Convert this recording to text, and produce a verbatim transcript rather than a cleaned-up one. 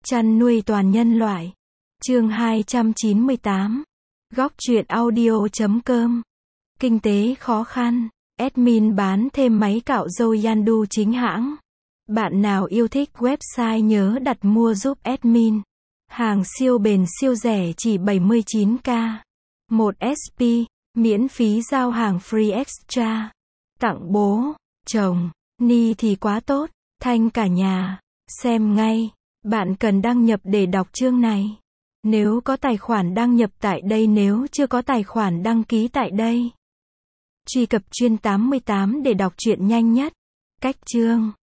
Chăn nuôi toàn nhân loại. Chương hai trăm chín mươi tám. Góc truyện audio chấm com. Kinh tế khó khăn. Admin bán thêm máy cạo râu Yandu chính hãng. Bạn nào yêu thích website nhớ đặt mua giúp admin. Hàng siêu bền siêu rẻ chỉ bảy mươi chín k. một ét pê, miễn phí giao hàng free extra. Tặng bố, chồng, ni thì quá tốt, thanh cả nhà. Xem ngay. Bạn cần đăng nhập để đọc chương này. Nếu có tài khoản đăng nhập tại đây, nếu chưa có tài khoản đăng ký tại đây. Truy cập chuyên tám mươi tám để đọc truyện nhanh nhất. Cách chương.